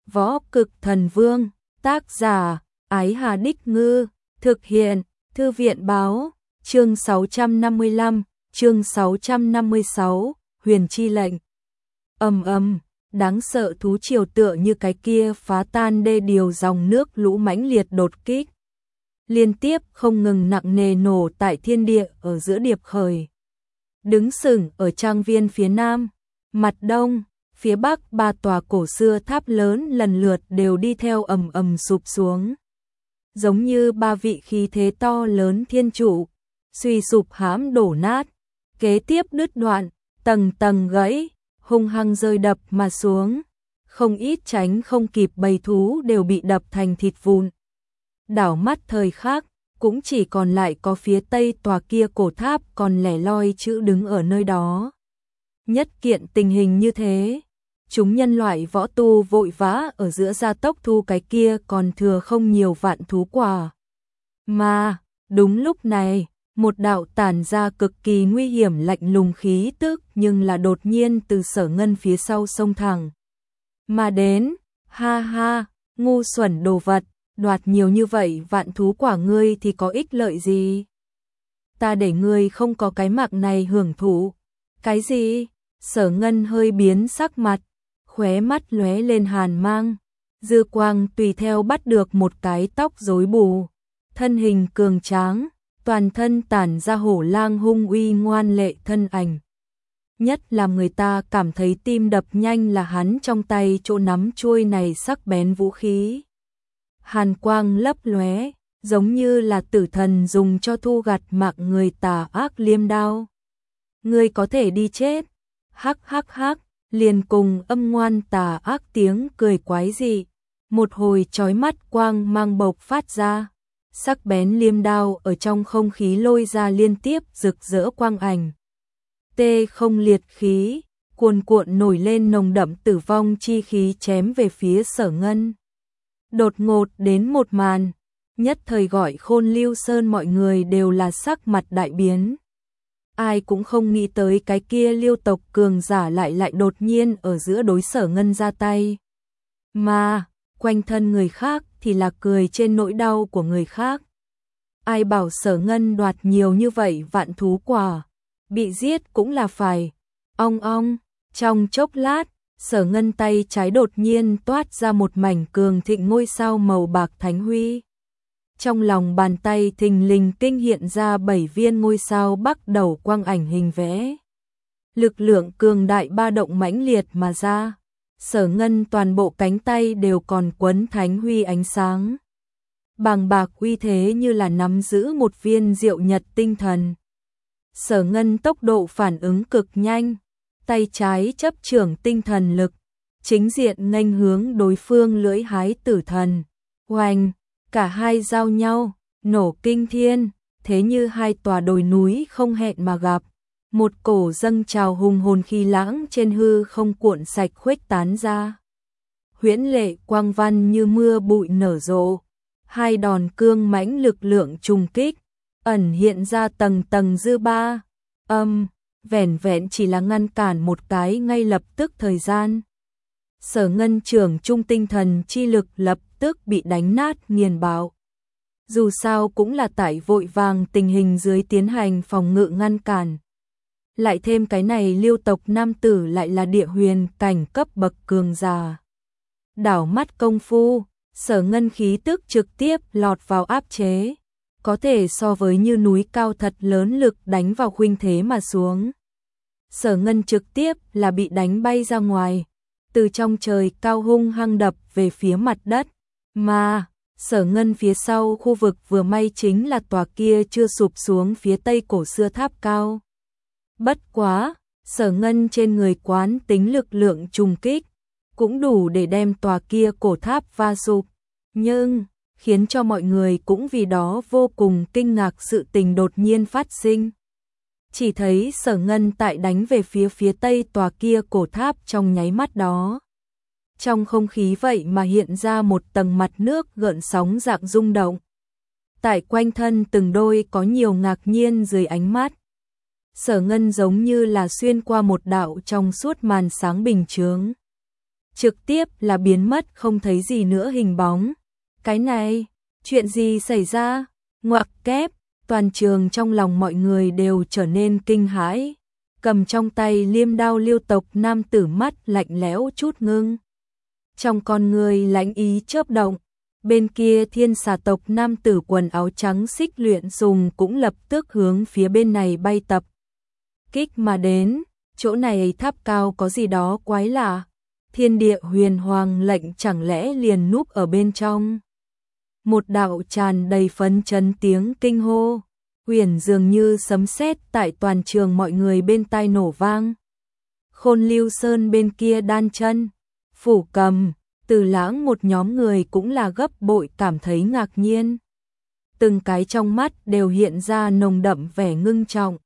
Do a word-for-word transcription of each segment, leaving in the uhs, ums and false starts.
Võ Cực Thần Vương, tác giả, Ái Hà Đích Ngư, thực hiện, Thư viện Báo, chương sáu trăm năm mươi lăm, chương sáu trăm năm mươi sáu, Huyền Chi Lệnh. Ầm ầm, đáng sợ thú triều tựa như cái kia phá tan đê điều dòng nước lũ mãnh liệt đột kích. Liên tiếp không ngừng nặng nề nổ tại thiên địa ở giữa điệp khởi. Đứng sừng ở trang viên phía nam, mặt đông, phía bắc ba tòa cổ xưa tháp lớn lần lượt đều đi theo ầm ầm sụp xuống. Giống như ba vị khí thế to lớn thiên trụ, suy sụp hãm đổ nát, kế tiếp đứt đoạn, tầng tầng gãy, hung hăng rơi đập mà xuống. Không ít tránh không kịp bầy thú đều bị đập thành thịt vụn. Đảo mắt thời khắc, cũng chỉ còn lại có phía tây tòa kia cổ tháp còn lẻ loi chữ đứng ở nơi đó. Nhất kiện tình hình như thế, chúng nhân loại võ tu vội vã ở giữa gia tốc thu cái kia còn thừa không nhiều vạn thú quả. Mà, đúng lúc này, một đạo tản ra cực kỳ nguy hiểm lạnh lùng khí tức nhưng là đột nhiên từ Sở Ngân phía sau xông thẳng. Mà đến, ha ha, ngu xuẩn đồ vật, đoạt nhiều như vậy vạn thú quả ngươi thì có ích lợi gì? Ta để ngươi không có cái mạng này hưởng thụ. Cái gì? Sở Ngân hơi biến sắc mặt, khóe mắt lóe lên hàn mang, dư quang tùy theo bắt được một cái tóc rối bù, thân hình cường tráng, toàn thân tản ra hổ lang hung uy ngoan lệ thân ảnh. Nhất làm người ta cảm thấy tim đập nhanh là hắn trong tay chỗ nắm chuôi này sắc bén vũ khí. Hàn quang lấp lóe, giống như là tử thần dùng cho thu gặt mạng người tà ác liêm đao. Ngươi có thể đi chết. Hắc hắc hắc, liền cùng âm ngoan tà ác tiếng cười quái dị, một hồi chói mắt quang mang bộc phát ra, sắc bén liêm đao ở trong không khí lôi ra liên tiếp rực rỡ quang ảnh. Tê không liệt khí, cuồn cuộn nổi lên nồng đậm tử vong chi khí chém về phía Sở Ngân. Đột ngột đến một màn, nhất thời gọi Khôn Lưu Sơn mọi người đều là sắc mặt đại biến. Ai cũng không nghĩ tới cái kia Liêu tộc cường giả lại lại đột nhiên ở giữa đối Sở Ngân ra tay. Mà, quanh thân người khác thì là cười trên nỗi đau của người khác. Ai bảo Sở Ngân đoạt nhiều như vậy vạn thú quả, bị giết cũng là phải. Ong ong, trong chốc lát, Sở Ngân tay trái đột nhiên toát ra một mảnh cường thịnh ngôi sao màu bạc thánh huy. Trong lòng bàn tay thình lình kinh hiện ra bảy viên ngôi sao bắt đầu quang ảnh hình vẽ. Lực lượng cường đại ba động mãnh liệt mà ra. Sở Ngân toàn bộ cánh tay đều còn quấn thánh huy ánh sáng. Bàng bạc uy thế như là nắm giữ một viên diệu nhật tinh thần. Sở Ngân tốc độ phản ứng cực nhanh, tay trái chấp trưởng tinh thần lực, chính diện nghênh hướng đối phương lưỡi hái tử thần. Oanh! Cả hai giao nhau, nổ kinh thiên, thế như hai tòa đồi núi không hẹn mà gặp. Một cổ dâng trào hùng hồn khí lãng trên hư không cuộn sạch khuếch tán ra. Huyễn lệ quang văn như mưa bụi nở rộ, hai đòn cương mãnh lực lượng trùng kích, ẩn hiện ra tầng tầng dư ba. Âm, vẻn vẹn chỉ là ngăn cản một cái ngay lập tức thời gian. Sở Ngân trưởng trung tinh thần chi lực lập tức bị đánh nát nghiền bạo. Dù sao cũng là tại vội vàng tình hình dưới tiến hành phòng ngự ngăn cản. Lại thêm cái này Liêu tộc nam tử lại là địa huyền cảnh cấp bậc cường giả. Đảo mắt công phu, Sở Ngân khí tức trực tiếp lọt vào áp chế. Có thể so với như núi cao thật lớn lực đánh vào khuynh thế mà xuống. Sở Ngân trực tiếp là bị đánh bay ra ngoài. Từ trong trời cao hung hăng đập về phía mặt đất, mà Sở Ngân phía sau khu vực vừa may chính là tòa kia chưa sụp xuống phía tây cổ xưa tháp cao. Bất quá, Sở Ngân trên người quán tính lực lượng trùng kích, cũng đủ để đem tòa kia cổ tháp va sụp, nhưng khiến cho mọi người cũng vì đó vô cùng kinh ngạc sự tình đột nhiên phát sinh. Chỉ thấy Sở Ngân tại đánh về phía phía tây tòa kia cổ tháp trong nháy mắt đó. Trong không khí vậy mà hiện ra một tầng mặt nước gợn sóng dạng rung động. Tại quanh thân từng đôi có nhiều ngạc nhiên dưới ánh mắt. Sở Ngân giống như là xuyên qua một đạo trong suốt màn sáng bình chướng. trực tiếp là biến mất không thấy gì nữa hình bóng. Cái này, chuyện gì xảy ra? Ngoặc kép, toàn trường trong lòng mọi người đều trở nên kinh hãi. Cầm trong tay liêm đao Liêu tộc nam tử mắt lạnh lẽo chút ngưng. Trong con người lãnh ý chớp động, bên kia thiên xà tộc nam tử quần áo trắng xích luyện dùng cũng lập tức hướng phía bên này bay tập. Kích mà đến, chỗ này tháp cao có gì đó quái lạ. Thiên địa huyền hoàng lệnh chẳng lẽ liền núp ở bên trong. Một đạo tràn đầy phấn chấn tiếng kinh hô, huyền dường như sấm sét tại toàn trường mọi người bên tai nổ vang. Khôn Lưu Sơn bên kia đan chân, Phủ Cầm, Từ Lãng một nhóm người cũng là gấp bội cảm thấy ngạc nhiên. Từng cái trong mắt đều hiện ra nồng đậm vẻ ngưng trọng.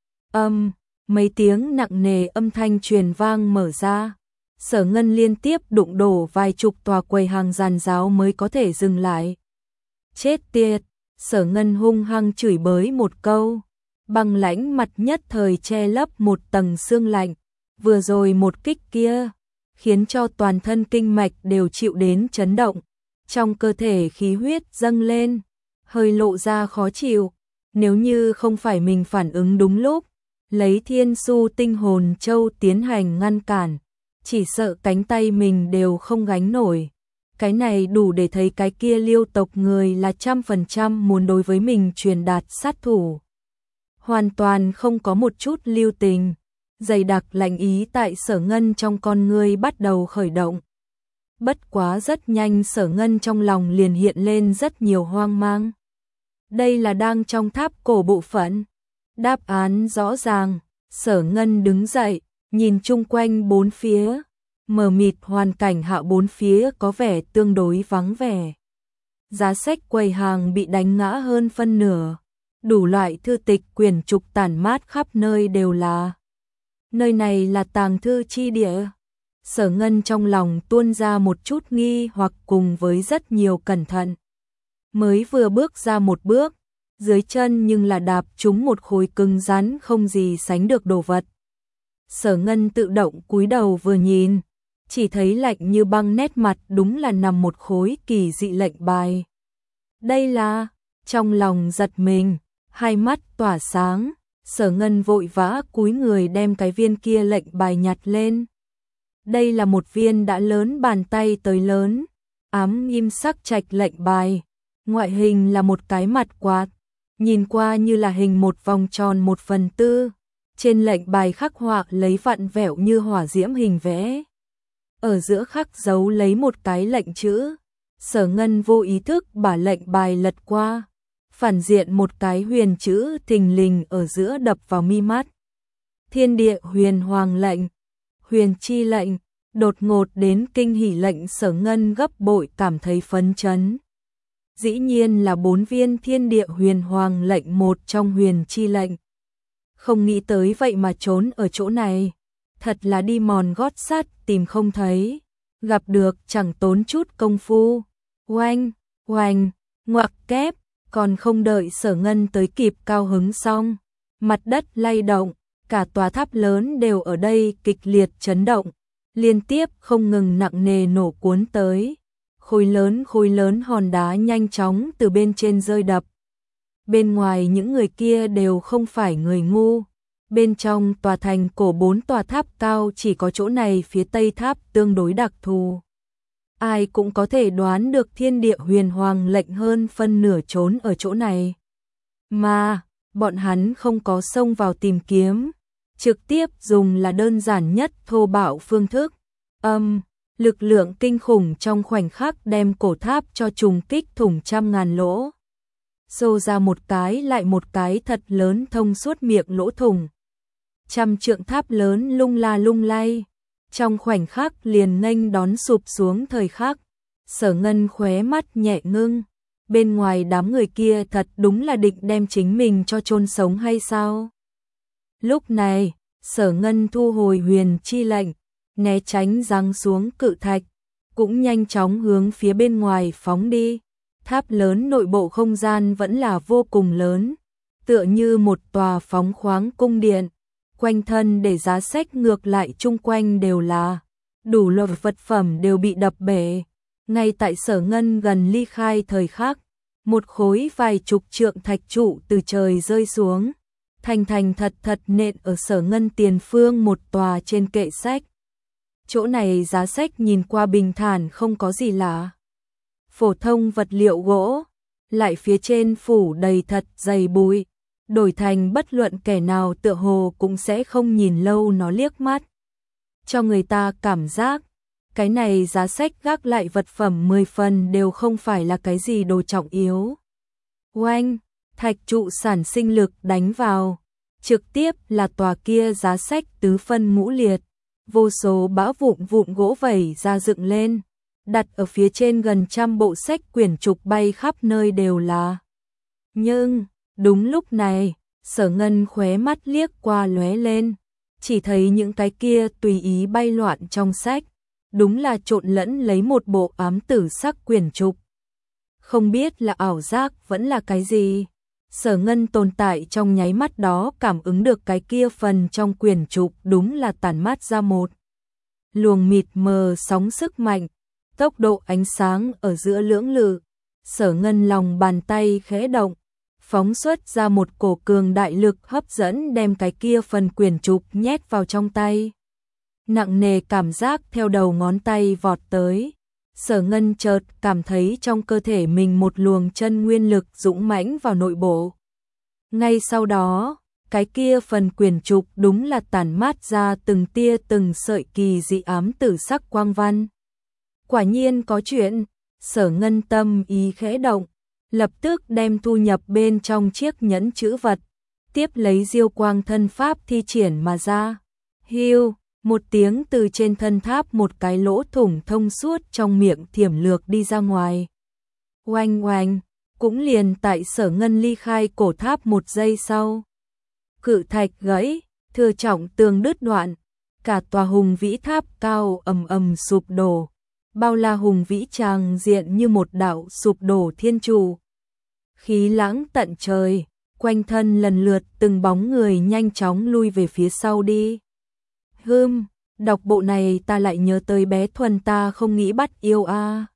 Âm, mấy tiếng nặng nề âm thanh truyền vang mở ra. Sở Ngân liên tiếp đụng đổ vài chục tòa quầy hàng giàn giáo mới có thể dừng lại. Chết tiệt, Sở Ngân hung hăng chửi bới một câu. Băng lãnh mặt nhất thời che lấp một tầng sương lạnh. Vừa rồi một kích kia, khiến cho toàn thân kinh mạch đều chịu đến chấn động. Trong cơ thể khí huyết dâng lên, hơi lộ ra khó chịu. Nếu như không phải mình phản ứng đúng lúc, lấy thiên su tinh hồn châu tiến hành ngăn cản, chỉ sợ cánh tay mình đều không gánh nổi. Cái này đủ để thấy cái kia Liêu tộc người là trăm phần trăm muốn đối với mình truyền đạt sát thủ. Hoàn toàn không có một chút lưu tình. Dày đặc lạnh ý tại Sở Ngân trong con người bắt đầu khởi động. Bất quá rất nhanh Sở Ngân trong lòng liền hiện lên rất nhiều hoang mang. Đây là đang trong tháp cổ bộ phận. Đáp án rõ ràng, Sở Ngân đứng dậy, nhìn chung quanh bốn phía, mờ mịt hoàn cảnh hạ bốn phía có vẻ tương đối vắng vẻ. Giá sách quầy hàng bị đánh ngã hơn phân nửa, đủ loại thư tịch quyển trục tản mát khắp nơi đều là. Nơi này là tàng thư chi địa. Sở Ngân trong lòng tuôn ra một chút nghi hoặc cùng với rất nhiều cẩn thận. Mới vừa bước ra một bước, dưới chân nhưng là đạp trúng một khối cứng rắn không gì sánh được đồ vật. Sở Ngân tự động cúi đầu vừa nhìn, chỉ thấy lạnh như băng nét mặt đúng là nằm một khối kỳ dị lệnh bài. Đây là, trong lòng giật mình, hai mắt tỏa sáng, Sở Ngân vội vã cúi người đem cái viên kia lệnh bài nhặt lên. Đây là một viên đã lớn bàn tay tới lớn, ám kim sắc trạch lệnh bài, ngoại hình là một cái mặt quạt, nhìn qua như là hình một vòng tròn một phần tư. Trên lệnh bài khắc họa lấy vặn vẹo như hỏa diễm hình vẽ. Ở giữa khắc dấu lấy một cái lệnh chữ. Sở Ngân vô ý thức bả lệnh bài lật qua. Phản diện một cái huyền chữ thình lình ở giữa đập vào mi mắt. Thiên địa huyền hoàng lệnh, huyền chi lệnh, đột ngột đến kinh hỉ lệnh Sở Ngân gấp bội cảm thấy phấn chấn. Dĩ nhiên là bốn viên thiên địa huyền hoàng lệnh một trong huyền chi lệnh. Không nghĩ tới vậy mà trốn ở chỗ này. Thật là đi mòn gót sắt tìm không thấy. Gặp được chẳng tốn chút công phu. Oanh, oanh, ngoặc kép. Còn không đợi Sở Ngân tới kịp cao hứng xong. Mặt đất lay động. Cả tòa tháp lớn đều ở đây kịch liệt chấn động. Liên tiếp không ngừng nặng nề nổ cuốn tới. Khối lớn khối lớn hòn đá nhanh chóng từ bên trên rơi đập. Bên ngoài những người kia đều không phải người ngu. Bên trong tòa thành cổ bốn tòa tháp cao chỉ có chỗ này phía tây tháp tương đối đặc thù. Ai cũng có thể đoán được thiên địa huyền hoàng lệnh hơn phân nửa trốn ở chỗ này. Mà, bọn hắn không có xông vào tìm kiếm. Trực tiếp dùng là đơn giản nhất thô bạo phương thức. Âm, lực lượng kinh khủng trong khoảnh khắc đem cổ tháp cho trùng kích thủng trăm ngàn lỗ. Xô ra một cái lại một cái thật lớn thông suốt miệng lỗ thủng. Trăm trượng tháp lớn lung la lung lay, trong khoảnh khắc liền nghênh đón sụp xuống thời khắc. Sở Ngân khóe mắt nhẹ ngưng, bên ngoài đám người kia thật đúng là định đem chính mình cho chôn sống hay sao? Lúc này, Sở Ngân thu hồi huyền chi lệnh, né tránh giáng xuống cự thạch, cũng nhanh chóng hướng phía bên ngoài phóng đi. Tháp lớn nội bộ không gian vẫn là vô cùng lớn, tựa như một tòa phóng khoáng cung điện, quanh thân để giá sách ngược lại chung quanh đều là đủ loại vật phẩm đều bị đập bể. Ngay tại Sở Ngân gần ly khai thời khắc, một khối vài chục trượng thạch trụ từ trời rơi xuống, thành thành thật thật nện ở Sở Ngân tiền phương một tòa trên kệ sách. Chỗ này giá sách nhìn qua bình thản không có gì lạ. Phổ thông vật liệu gỗ, lại phía trên phủ đầy thật dày bụi, đổi thành bất luận kẻ nào tựa hồ cũng sẽ không nhìn lâu nó liếc mắt. Cho người ta cảm giác, cái này giá sách gác lại vật phẩm mười phần đều không phải là cái gì đồ trọng yếu. Oanh, thạch trụ sản sinh lực đánh vào, trực tiếp là tòa kia giá sách tứ phân ngũ liệt, vô số bã vụn vụn gỗ vẩy ra dựng lên, đặt ở phía trên gần trăm bộ sách quyển trục bay khắp nơi đều là. Nhưng, đúng lúc này, Sở Ngân khóe mắt liếc qua lóe lên, chỉ thấy những cái kia tùy ý bay loạn trong sách, đúng là trộn lẫn lấy một bộ ám tử sắc quyển trục. Không biết là ảo giác vẫn là cái gì, Sở Ngân tồn tại trong nháy mắt đó cảm ứng được cái kia phần trong quyển trục đúng là tản mát ra một luồng mịt mờ sóng sức mạnh, tốc độ ánh sáng ở giữa lưỡng lự. Sở Ngân lòng bàn tay khẽ động, phóng xuất ra một cổ cường đại lực hấp dẫn đem cái kia phần quyển trục nhét vào trong tay. Nặng nề cảm giác theo đầu ngón tay vọt tới. Sở Ngân chợt cảm thấy trong cơ thể mình một luồng chân nguyên lực dũng mãnh vào nội bộ. Ngay sau đó, cái kia phần quyển trục đúng là tản mát ra từng tia từng sợi kỳ dị ám tử sắc quang văn. Quả nhiên có chuyện, Sở Ngân tâm ý khẽ động, lập tức đem thu nhập bên trong chiếc nhẫn chữ vật, tiếp lấy diêu quang thân pháp thi triển mà ra. Hiu, một tiếng từ trên thân tháp một cái lỗ thủng thông suốt trong miệng thiểm lược đi ra ngoài. Oanh oanh, cũng liền tại Sở Ngân ly khai cổ tháp một giây sau. Cự thạch gãy, thừa trọng tường đứt đoạn, cả tòa hùng vĩ tháp cao ầm ầm sụp đổ, bao la hùng vĩ tràng diện như một đạo sụp đổ thiên trụ. Khí lãng tận trời, quanh thân lần lượt từng bóng người nhanh chóng lui về phía sau đi. Hừm, đọc bộ này ta lại nhớ tới bé Thuần ta không nghĩ bắt yêu a. À.